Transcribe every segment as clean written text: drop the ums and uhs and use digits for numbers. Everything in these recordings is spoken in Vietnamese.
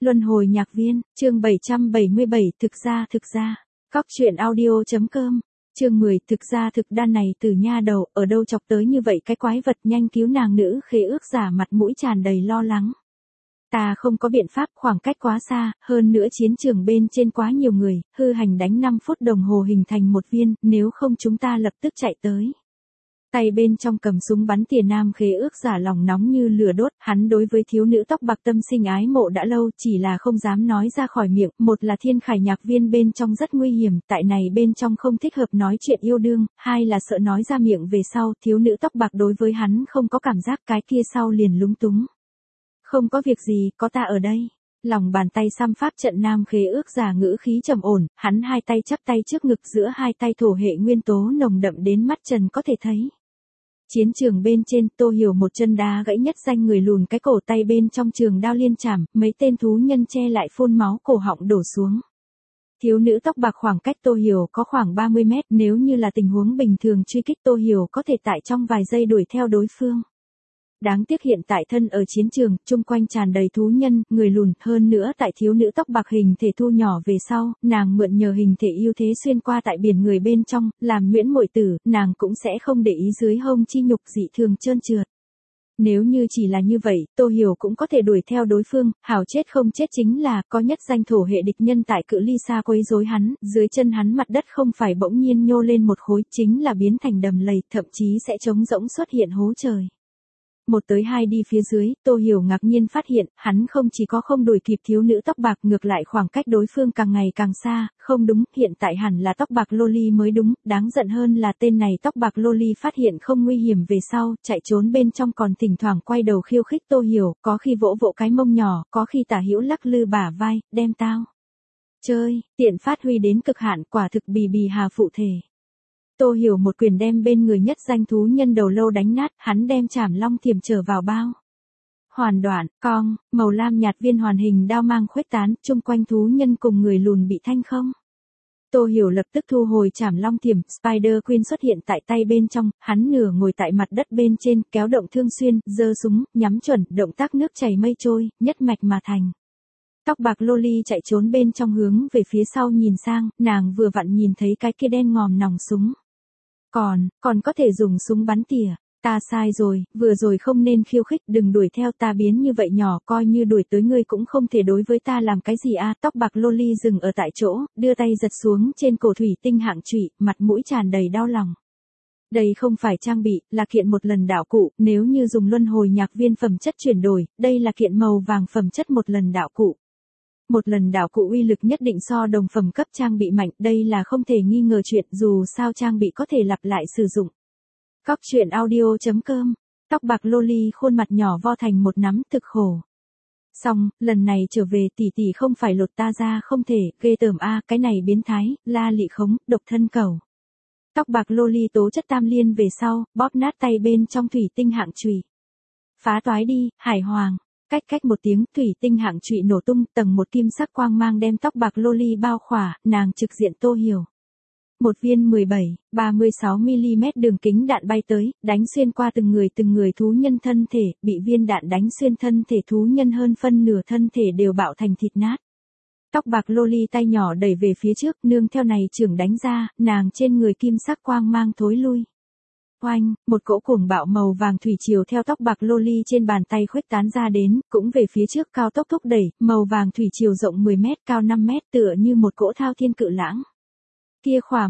Luân hồi nhạc viên, chương 777, thực ra. Cóc truyện audio.com, chương 10, thực ra thực đan này từ nha đầu, ở đâu chọc tới như vậy cái quái vật, nhanh cứu nàng nữ khế ước giả mặt mũi tràn đầy lo lắng. Ta không có biện pháp, khoảng cách quá xa, hơn nữa chiến trường bên trên quá nhiều người, hư hành đánh 5 phút đồng hồ hình thành một viên, nếu không chúng ta lập tức chạy tới. Tay bên trong cầm súng bắn tỉa nam khế ước giả lòng nóng như lửa đốt, hắn đối với thiếu nữ tóc bạc tâm sinh ái mộ đã lâu, chỉ là không dám nói ra khỏi miệng, một là thiên khải nhạc viên bên trong rất nguy hiểm, tại này bên trong không thích hợp nói chuyện yêu đương, hai là sợ nói ra miệng về sau, thiếu nữ tóc bạc đối với hắn không có cảm giác, cái kia sau liền lúng túng. Không có việc gì, có ta ở đây. Lòng bàn tay xăm pháp trận nam khế ước giả ngữ khí trầm ổn, hắn hai tay chắp tay trước ngực, giữa hai tay thổ hệ nguyên tố nồng đậm đến mắt trần có thể thấy. Chiến trường bên trên, Tô Hiểu một chân đá gãy nhất danh người lùn, cái cổ tay bên trong trường đao liên chảm, mấy tên thú nhân che lại phun máu, cổ họng đổ xuống. Thiếu nữ tóc bạc khoảng cách Tô Hiểu có khoảng 30 mét, nếu như là tình huống bình thường truy kích Tô Hiểu có thể tại trong vài giây đuổi theo đối phương. Đáng tiếc hiện tại thân ở chiến trường, chung quanh tràn đầy thú nhân, người lùn, hơn nữa tại thiếu nữ tóc bạc hình thể thu nhỏ về sau, nàng mượn nhờ hình thể ưu thế xuyên qua tại biển người bên trong, làm nhuyễn muội tử, nàng cũng sẽ không để ý dưới hông chi nhục dị thường trơn trượt. Nếu như chỉ là như vậy, Tô Hiểu cũng có thể đuổi theo đối phương, hảo chết không chết chính là, có nhất danh thổ hệ địch nhân tại cự ly xa quấy rối hắn, dưới chân hắn mặt đất không phải bỗng nhiên nhô lên một khối, chính là biến thành đầm lầy, thậm chí sẽ trống rỗng xuất hiện hố trời. Một tới hai đi phía dưới, Tô Hiểu ngạc nhiên phát hiện, hắn không chỉ có không đuổi kịp thiếu nữ tóc bạc, ngược lại khoảng cách đối phương càng ngày càng xa, không đúng, hiện tại hẳn là tóc bạc loli mới đúng, đáng giận hơn là tên này tóc bạc loli phát hiện không nguy hiểm về sau, chạy trốn bên trong còn thỉnh thoảng quay đầu khiêu khích Tô Hiểu, có khi vỗ vỗ cái mông nhỏ, có khi tả hữu lắc lư bả vai, đem tao chơi, tiện phát huy đến cực hạn, quả thực bì bì hà phụ thể. Tô Hiểu một quyền đem bên người nhất danh thú nhân đầu lâu đánh nát, hắn đem chảm long thiểm trở vào bao. Hoàn đoạn, cong, màu lam nhạt viên hoàn hình đao mang khuếch tán, chung quanh thú nhân cùng người lùn bị thanh không. Tô Hiểu lập tức thu hồi chảm long thiểm, Spider Queen xuất hiện tại tay bên trong, hắn nửa ngồi tại mặt đất bên trên, kéo động thương xuyên, giơ súng, nhắm chuẩn, động tác nước chảy mây trôi, nhất mạch mà thành. Tóc bạc loli chạy trốn bên trong hướng về phía sau nhìn sang, nàng vừa vặn nhìn thấy cái kia đen ngòm nòng súng. Còn có thể dùng súng bắn tỉa. Ta sai rồi, vừa rồi không nên khiêu khích, đừng đuổi theo ta biến như vậy nhỏ, coi như đuổi tới ngươi cũng không thể đối với ta làm cái gì a. Tóc bạc loli dừng ở tại chỗ, đưa tay giật xuống trên cổ thủy tinh hạng trụy, mặt mũi tràn đầy đau lòng. Đây không phải trang bị, là kiện một lần đạo cụ, nếu như dùng luân hồi nhạc viên phẩm chất chuyển đổi, đây là kiện màu vàng phẩm chất một lần đạo cụ. Một lần đạo cụ uy lực nhất định so đồng phẩm cấp trang bị mạnh, đây là không thể nghi ngờ chuyện, dù sao trang bị có thể lặp lại sử dụng. Cóc truyện audio.com, tóc bạc loli khuôn mặt nhỏ vo thành một nắm, thực khổ. Xong, lần này trở về tỷ tỷ không phải lột ta ra không thể, ghê tởm a, cái này biến thái, la lị khống, độc thân cầu. Tóc bạc loli tố chất tam liên về sau, bóp nát tay bên trong thủy tinh hạng chùy. Phá toái đi, hải hoàng. Cách một tiếng, thủy tinh hạng trụy nổ tung, tầng một kim sắc quang mang đem tóc bạc loli bao khỏa, nàng trực diện Tô Hiểu. Một viên 36mm đường kính đạn bay tới, đánh xuyên qua từng người thú nhân thân thể, bị viên đạn đánh xuyên thân thể thú nhân hơn phân nửa thân thể đều bạo thành thịt nát. Tóc bạc loli tay nhỏ đẩy về phía trước, nương theo này chưởng đánh ra, nàng trên người kim sắc quang mang thối lui. Oanh, một cỗ cuồng bạo màu vàng thủy triều theo tóc bạc loli trên bàn tay khuếch tán ra đến, cũng về phía trước cao tốc thúc đẩy, màu vàng thủy triều rộng 10 mét, cao 5 mét, tựa như một cỗ thao thiên cự lãng. Kia khỏa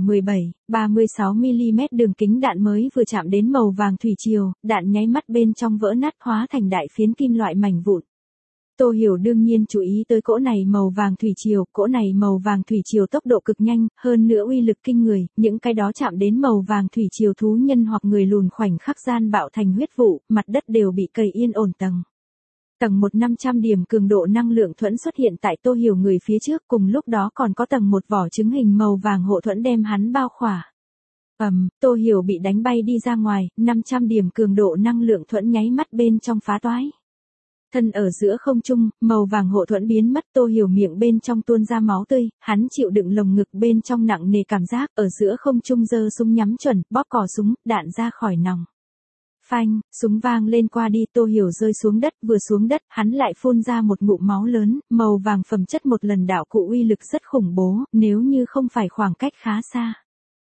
36mm đường kính đạn mới vừa chạm đến màu vàng thủy triều, đạn nháy mắt bên trong vỡ nát hóa thành đại phiến kim loại mảnh vụn. Tô Hiểu đương nhiên chú ý tới cỗ này màu vàng thủy triều, cỗ này màu vàng thủy triều tốc độ cực nhanh, hơn nữa uy lực kinh người, những cái đó chạm đến màu vàng thủy triều thú nhân hoặc người lùn khoảnh khắc gian bạo thành huyết vụ, mặt đất đều bị cầy yên ổn tầng. Tầng 1 500 điểm cường độ năng lượng thuẫn xuất hiện tại Tô Hiểu người phía trước, cùng lúc đó còn có tầng một vỏ trứng hình màu vàng hộ thuẫn đem hắn bao khỏa. Tô Hiểu bị đánh bay đi ra ngoài, 500 điểm cường độ năng lượng thuẫn nháy mắt bên trong phá toái. Thân ở giữa không trung, màu vàng hộ thuẫn biến mất, Tô Hiểu miệng bên trong tuôn ra máu tươi, hắn chịu đựng lồng ngực bên trong nặng nề cảm giác, ở giữa không trung giơ súng nhắm chuẩn, bóp cò súng, đạn ra khỏi nòng. Phanh, súng vang lên qua đi, Tô Hiểu rơi xuống đất, vừa xuống đất, hắn lại phun ra một ngụm máu lớn, màu vàng phẩm chất một lần đạo cụ uy lực rất khủng bố, nếu như không phải khoảng cách khá xa.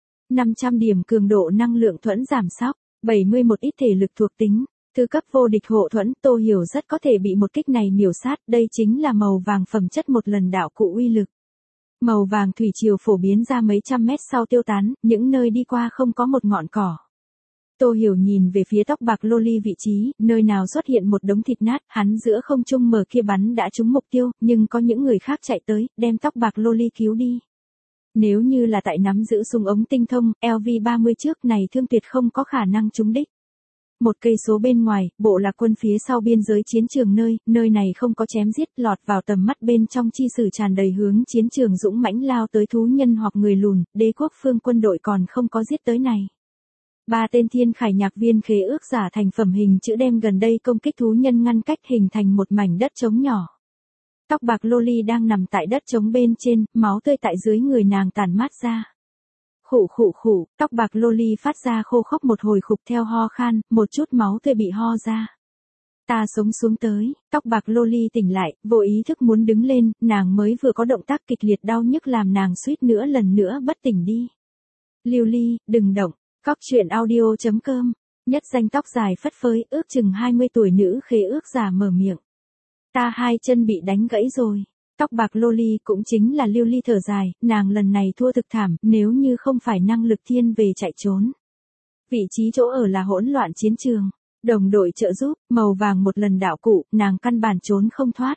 500 điểm cường độ năng lượng thuẫn giảm sóc, 71 ít thể lực thuộc tính, thứ cấp vô địch hộ thuẫn, Tô Hiểu rất có thể bị một kích này miểu sát, đây chính là màu vàng phẩm chất một lần đạo cụ uy lực. Màu vàng thủy triều phổ biến ra mấy trăm mét sau tiêu tán, những nơi đi qua không có một ngọn cỏ. Tô Hiểu nhìn về phía tóc bạc loli vị trí, nơi nào xuất hiện một đống thịt nát, hắn giữa không trung mở kia bắn đã trúng mục tiêu, nhưng có những người khác chạy tới, đem tóc bạc loli cứu đi. Nếu như là tại nắm giữ súng ống tinh thông, LV-30 trước này thương tuyệt không có khả năng trúng đích. Một cây số bên ngoài, bộ lạc quân phía sau biên giới chiến trường nơi này không có chém giết, lọt vào tầm mắt bên trong chi sử tràn đầy hướng chiến trường dũng mãnh lao tới thú nhân hoặc người lùn, đế quốc phương quân đội còn không có giết tới này. 3 tên thiên khải nhạc viên khế ước giả thành phẩm hình chữ đem gần đây công kích thú nhân ngăn cách hình thành một mảnh đất trống nhỏ. Tóc bạc loli đang nằm tại đất trống bên trên, máu tươi tại dưới người nàng tản mát ra. Khụ khụ khụ, tóc bạc loli phát ra khô khốc một hồi khục theo ho khan, một chút máu tươi bị ho ra. Ta sống xuống tới, tóc bạc loli tỉnh lại, vô ý thức muốn đứng lên, nàng mới vừa có động tác kịch liệt đau nhức làm nàng suýt nữa lần nữa bất tỉnh đi. Lưu Ly, đừng động, Cóc truyện audio.com, nhất danh tóc dài phất phới, ước chừng 20 tuổi nữ khế ước giả mở miệng. Ta hai chân bị đánh gãy rồi. Tóc bạc loli cũng chính là Lưu Ly thở dài, nàng lần này thua thực thảm, nếu như không phải năng lực thiên về chạy trốn. Vị trí chỗ ở là hỗn loạn chiến trường, đồng đội trợ giúp, màu vàng một lần đạo cụ, nàng căn bản trốn không thoát.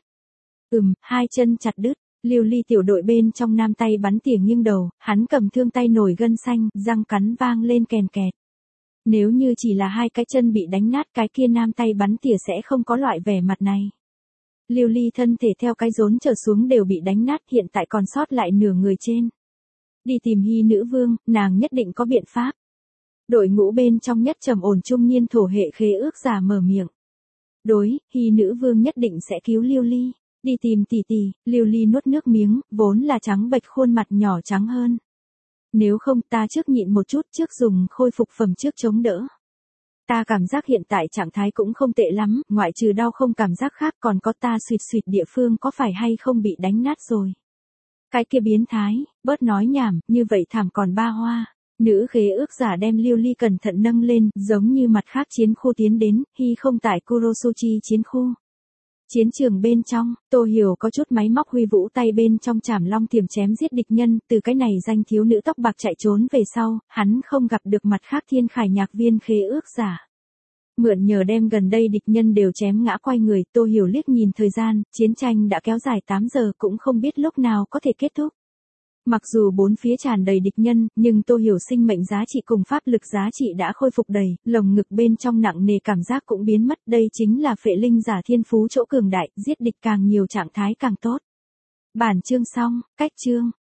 Hai chân chặt đứt, Lưu Ly tiểu đội bên trong nam tay bắn tỉa nghiêng đầu, hắn cầm thương tay nổi gân xanh, răng cắn vang lên kèn kẹt. Nếu như chỉ là hai cái chân bị đánh nát, cái kia nam tay bắn tỉa sẽ không có loại vẻ mặt này. Lưu Ly thân thể theo cái rốn trở xuống đều bị đánh nát, hiện tại còn sót lại nửa người trên. Đi tìm Hy nữ vương, nàng nhất định có biện pháp. Đội ngũ bên trong nhất trầm ổn trung niên thổ hệ khế ước giả mở miệng. Đối, Hy nữ vương nhất định sẽ cứu Lưu Ly. Đi tìm tỷ tỷ, Lưu Ly nuốt nước miếng, vốn là trắng bệch khuôn mặt nhỏ trắng hơn. Nếu không ta trước nhịn một chút trước dùng khôi phục phẩm trước chống đỡ. Ta cảm giác hiện tại trạng thái cũng không tệ lắm, ngoại trừ đau không cảm giác khác còn có ta suýt địa phương có phải hay không bị đánh nát rồi. Cái kia biến thái, bớt nói nhảm, như vậy thảm còn ba hoa. Nữ khế ước giả đem Lưu Ly cẩn thận nâng lên, giống như mặt khác chiến khu tiến đến, Hy không tại Kurosuchi chiến khu. Chiến trường bên trong, Tô Hiểu có chút máy móc huy vũ tay bên trong chảm long tiềm chém giết địch nhân, từ cái này danh thiếu nữ tóc bạc chạy trốn về sau, hắn không gặp được mặt khác thiên khải nhạc viên khế ước giả. Mượn nhờ đem gần đây địch nhân đều chém ngã quay người, Tô Hiểu liếc nhìn thời gian, chiến tranh đã kéo dài 8 giờ cũng không biết lúc nào có thể kết thúc. Mặc dù bốn phía tràn đầy địch nhân, nhưng Tô Hiểu sinh mệnh giá trị cùng pháp lực giá trị đã khôi phục đầy, lồng ngực bên trong nặng nề cảm giác cũng biến mất, đây chính là phệ linh giả thiên phú chỗ cường đại, giết địch càng nhiều trạng thái càng tốt. Bản chương xong, cách chương.